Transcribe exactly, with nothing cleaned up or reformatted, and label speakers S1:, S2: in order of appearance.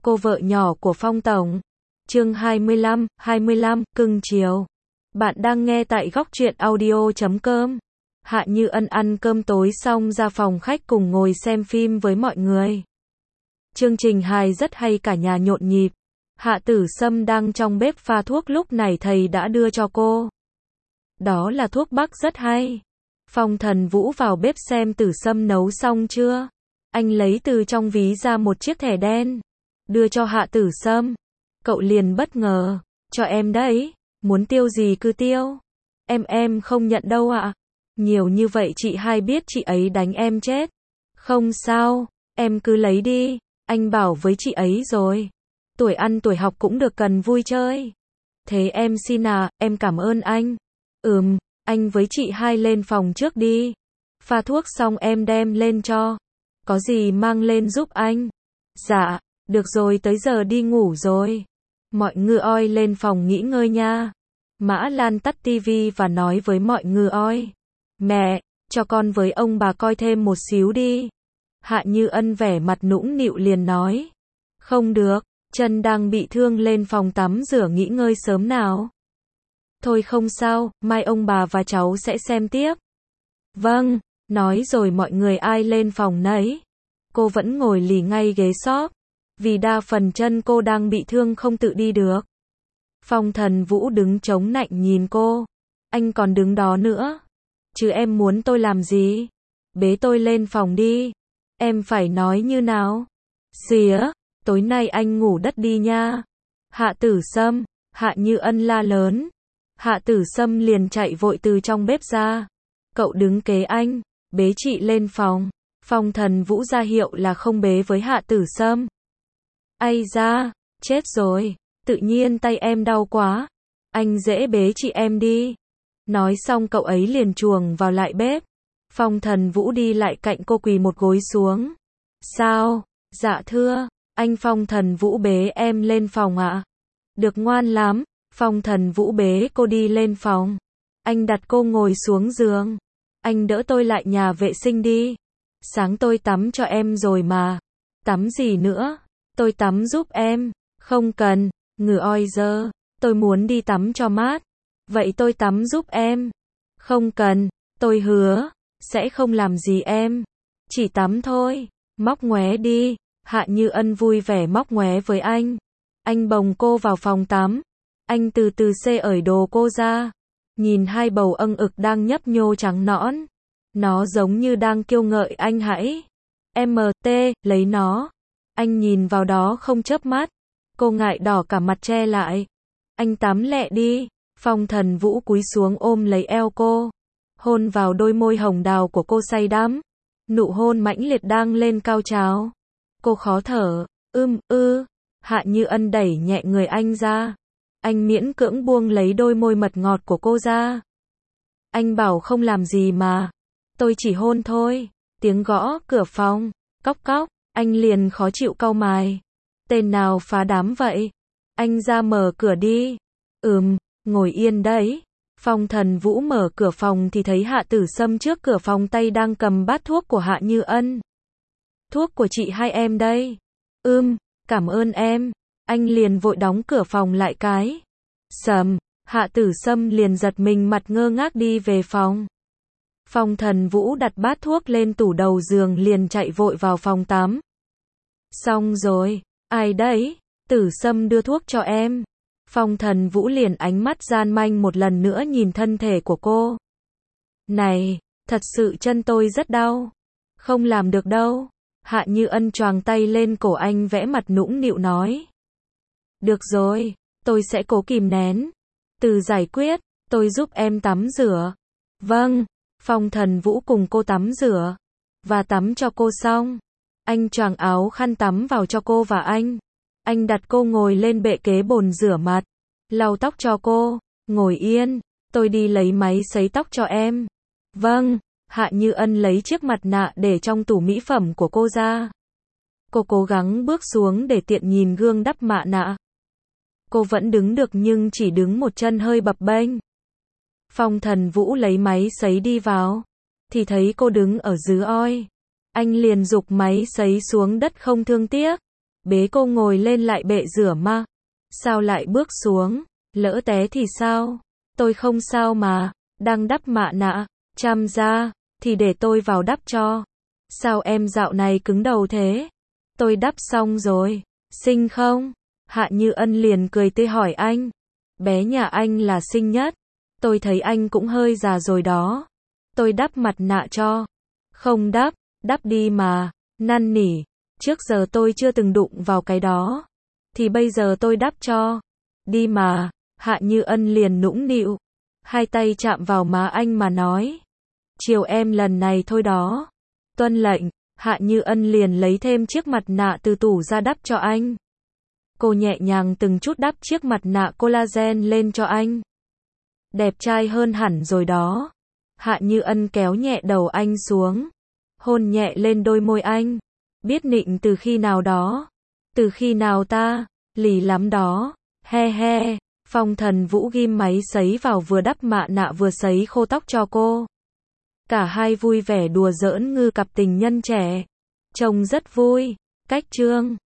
S1: cô vợ nhỏ của Phong Tổng. Chương hai mươi lăm, hai mươi lăm, cưng chiều. Bạn đang nghe tại góc truyện audio chấm com. Hạ Như Ân ăn cơm tối xong ra phòng khách cùng ngồi xem phim với mọi người. Chương trình hài rất hay, cả nhà nhộn nhịp. Hạ Tử Sâm đang trong bếp pha thuốc, lúc này thầy đã đưa cho cô. Đó là thuốc bắc rất hay. Phong Thần Vũ vào bếp xem Tử Sâm nấu xong chưa. Anh lấy từ trong ví ra một chiếc thẻ đen, đưa cho Hạ Tử Sâm. Cậu liền bất ngờ, cho em đấy, muốn tiêu gì cứ tiêu. Em em không nhận đâu ạ. Nhiều như vậy chị hai biết chị ấy đánh em chết. Không sao, em cứ lấy đi, anh bảo với chị ấy rồi. Tuổi ăn tuổi học cũng được, cần vui chơi. Thế em xin à, em cảm ơn anh. Ừm, anh với chị hai lên phòng trước đi. Pha thuốc xong em đem lên cho. Có gì mang lên giúp anh. Dạ, được rồi, tới giờ đi ngủ rồi. Mọi ngư oi lên phòng nghỉ ngơi nha. Mã Lan tắt tivi và nói với mọi ngư oi. Mẹ, cho con với ông bà coi thêm một xíu đi. Hạ Như Ân vẻ mặt nũng nịu liền nói. Không được, chân đang bị thương, lên phòng tắm rửa nghỉ ngơi sớm nào. Thôi không sao, mai ông bà và cháu sẽ xem tiếp. Vâng, nói rồi mọi người ai lên phòng nấy. Cô vẫn ngồi lì ngay ghế xốp, vì đa phần chân cô đang bị thương không tự đi được. Phong Thần Vũ đứng chống nạnh nhìn cô. Anh còn đứng đó nữa. Chứ em muốn tôi làm gì? Bế tôi lên phòng đi. Em phải nói như nào? Xìa, tối nay anh ngủ đất đi nha. Hạ Tử Sâm, Hạ Như Ân la lớn. Hạ Tử Sâm liền chạy vội từ trong bếp ra. Cậu đứng kế anh, bế chị lên phòng. Phong Thần Vũ ra hiệu là không bế với Hạ Tử Sâm. Ây da, chết rồi, tự nhiên tay em đau quá. Anh dễ bế chị em đi. Nói xong cậu ấy liền chuồng vào lại bếp. Phong Thần Vũ đi lại cạnh cô, quỳ một gối xuống. Sao? Dạ thưa, anh Phong Thần Vũ bế em lên phòng ạ. À? Được, ngoan lắm. Phong Thần Vũ bế cô đi lên phòng. Anh đặt cô ngồi xuống giường. Anh đỡ tôi lại nhà vệ sinh đi. Sáng tôi tắm cho em rồi mà. Tắm gì nữa? Tôi tắm giúp em. Không cần, ngừ oi dơ. Tôi muốn đi tắm cho mát. Vậy tôi tắm giúp em. Không cần, tôi hứa, sẽ không làm gì em. Chỉ tắm thôi. Móc ngoé đi. Hạ Như Ân vui vẻ móc ngoé với anh. Anh bồng cô vào phòng tắm. Anh từ từ xê ởi đồ cô ra. Nhìn hai bầu âng ực đang nhấp nhô trắng nõn. Nó giống như đang kêu ngợi anh hãy. em tê, lấy nó. Anh nhìn vào đó không chớp mắt. Cô ngại đỏ cả mặt che lại. Anh tắm lẹ đi. Phong Thần Vũ cúi xuống ôm lấy eo cô. Hôn vào đôi môi hồng đào của cô say đắm. Nụ hôn mãnh liệt đang lên cao trào. Cô khó thở. Ưm, ư. Hạ Như Ân đẩy nhẹ người anh ra. Anh miễn cưỡng buông lấy đôi môi mật ngọt của cô ra. Anh bảo không làm gì mà. Tôi chỉ hôn thôi. Tiếng gõ cửa phòng. Cóc cóc. Anh liền khó chịu cau mày. Tên nào phá đám vậy? Anh ra mở cửa đi. Ừm, ngồi yên đấy. Phong Thần Vũ mở cửa phòng thì thấy Hạ Tử Sâm trước cửa phòng, tay đang cầm bát thuốc của Hạ Như Ân. Thuốc của chị hai em đây. Ừm, cảm ơn em. Anh liền vội đóng cửa phòng lại cái. Sầm, Hạ Tử Sâm liền giật mình, mặt ngơ ngác đi về phòng. Phong Thần Vũ đặt bát thuốc lên tủ đầu giường liền chạy vội vào phòng tắm. Xong rồi, ai đấy? Tử Sâm đưa thuốc cho em. Phong Thần Vũ liền ánh mắt gian manh một lần nữa nhìn thân thể của cô. Này, thật sự chân tôi rất đau. Không làm được đâu. Hạ Như Ân choàng tay lên cổ anh, vẽ mặt nũng nịu nói. Được rồi, tôi sẽ cố kìm nén. Từ giải quyết, tôi giúp em tắm rửa. Vâng, Phong Thần Vũ cùng cô tắm rửa. Và tắm cho cô xong. Anh choàng áo khăn tắm vào cho cô và anh. Anh đặt cô ngồi lên bệ kế bồn rửa mặt. Lau tóc cho cô. Ngồi yên, tôi đi lấy máy sấy tóc cho em. Vâng, Hạ Như Ân lấy chiếc mặt nạ để trong tủ mỹ phẩm của cô ra. Cô cố gắng bước xuống để tiện nhìn gương đắp mạ nạ. Cô vẫn đứng được nhưng chỉ đứng một chân hơi bập bênh. Phong Thần Vũ lấy máy sấy đi vào. Thì thấy cô đứng ở dưới oi. Anh liền giục máy sấy xuống đất không thương tiếc. bế cô ngồi lên lại bệ rửa ma. Sao lại bước xuống? Lỡ té thì sao? Tôi không sao mà, đang đắp mạ nạ. Chăm ra, thì để tôi vào đắp cho. Sao em dạo này cứng đầu thế? Tôi đắp xong rồi, xinh không? Hạ Như Ân liền cười tươi hỏi anh. Bé nhà anh là xinh nhất. Tôi thấy anh cũng hơi già rồi đó. Tôi đắp mặt nạ cho. Không đắp, đắp đi mà, năn nỉ. Trước giờ tôi chưa từng đụng vào cái đó. Thì bây giờ tôi đắp cho. Đi mà, Hạ Như Ân liền nũng nịu. Hai tay chạm vào má anh mà nói. Chiều em lần này thôi đó. Tuân lệnh, Hạ Như Ân liền lấy thêm chiếc mặt nạ từ tủ ra đắp cho anh. Cô nhẹ nhàng từng chút đắp chiếc mặt nạ collagen lên cho anh. Đẹp trai hơn hẳn rồi đó. Hạ Như Ân kéo nhẹ đầu anh xuống. Hôn nhẹ lên đôi môi anh. Biết nịnh từ khi nào đó. Từ khi nào ta, lì lắm đó. He he, Phong Thần Vũ ghim máy sấy vào vừa đắp mạ nạ vừa sấy khô tóc cho cô. Cả hai vui vẻ đùa giỡn ngư cặp tình nhân trẻ. Trông rất vui. Cách chương